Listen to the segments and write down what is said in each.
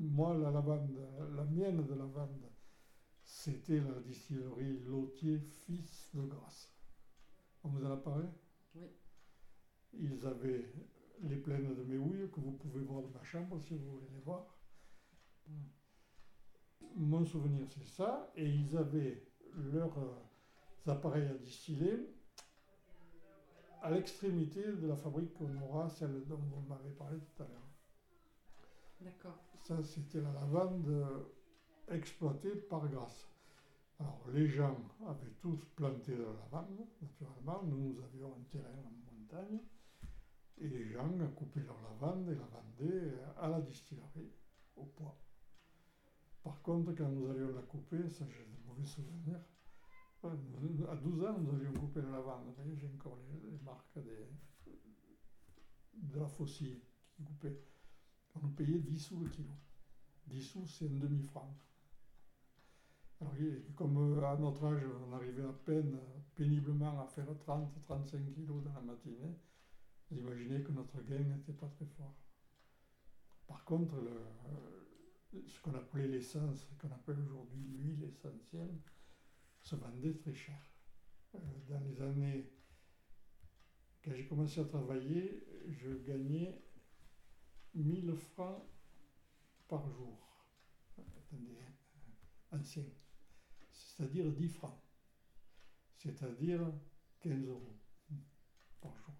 moi, la lavande, la mienne de lavande, c'était la distillerie Lautier Fils de Grasse. On vous en a parlé? Oui. Ils avaient les plaines de méhouilles que vous pouvez voir de ma chambre si vous voulez les voir. Mon souvenir, c'est ça. Et ils avaient leurs appareils à distiller à l'extrémité de la fabrique qu'on aura, celle dont vous m'avez parlé tout à l'heure. D'accord. Ça, c'était la lavande exploitée par Grasse. Alors, les gens avaient tous planté de la lavande, naturellement. Nous avions un terrain en montagne. Et les gens coupaient leur lavande et la vendaient à la distillerie, au poids. Par contre, quand nous allions la couper, ça j'ai de mauvais souvenirs. À 12 ans, nous allions couper la lavande. Vous voyez, j'ai encore les marques de la faucille qui coupait. On nous payait 10 sous le kilo. 10 sous, c'est un demi-franc. Alors, comme à notre âge, on arrivait à peine, péniblement, à faire 30-35 kilos dans la matinée, vous imaginez que notre gain n'était pas très fort. Par contre, ce qu'on appelait l'essence, ce qu'on appelle aujourd'hui l'huile essentielle, se vendait très cher. Dans les années, quand j'ai commencé à travailler, je gagnais 1000 francs par jour. Attendez, ancien. C'est-à-dire 10 francs. C'est-à-dire 15 euros par jour.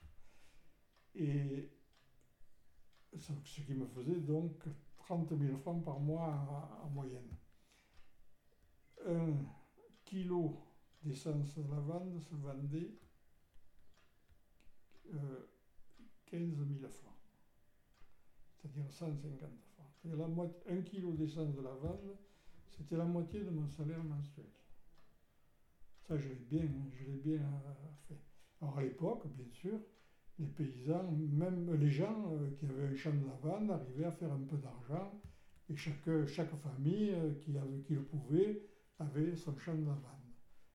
Et ce qui me faisait donc 30 000 francs par mois en moyenne. 1 kilo d'essence de lavande se vendait 15 000 francs, c'est-à-dire 150 francs. Et 1 kilo d'essence de lavande, c'était la moitié de mon salaire mensuel. Ça, je l'ai bien fait. Alors à l'époque, bien sûr, les paysans, même les gens qui avaient un champ de lavande, arrivaient à faire un peu d'argent, et chaque famille qui le pouvait avait son champ de lavande.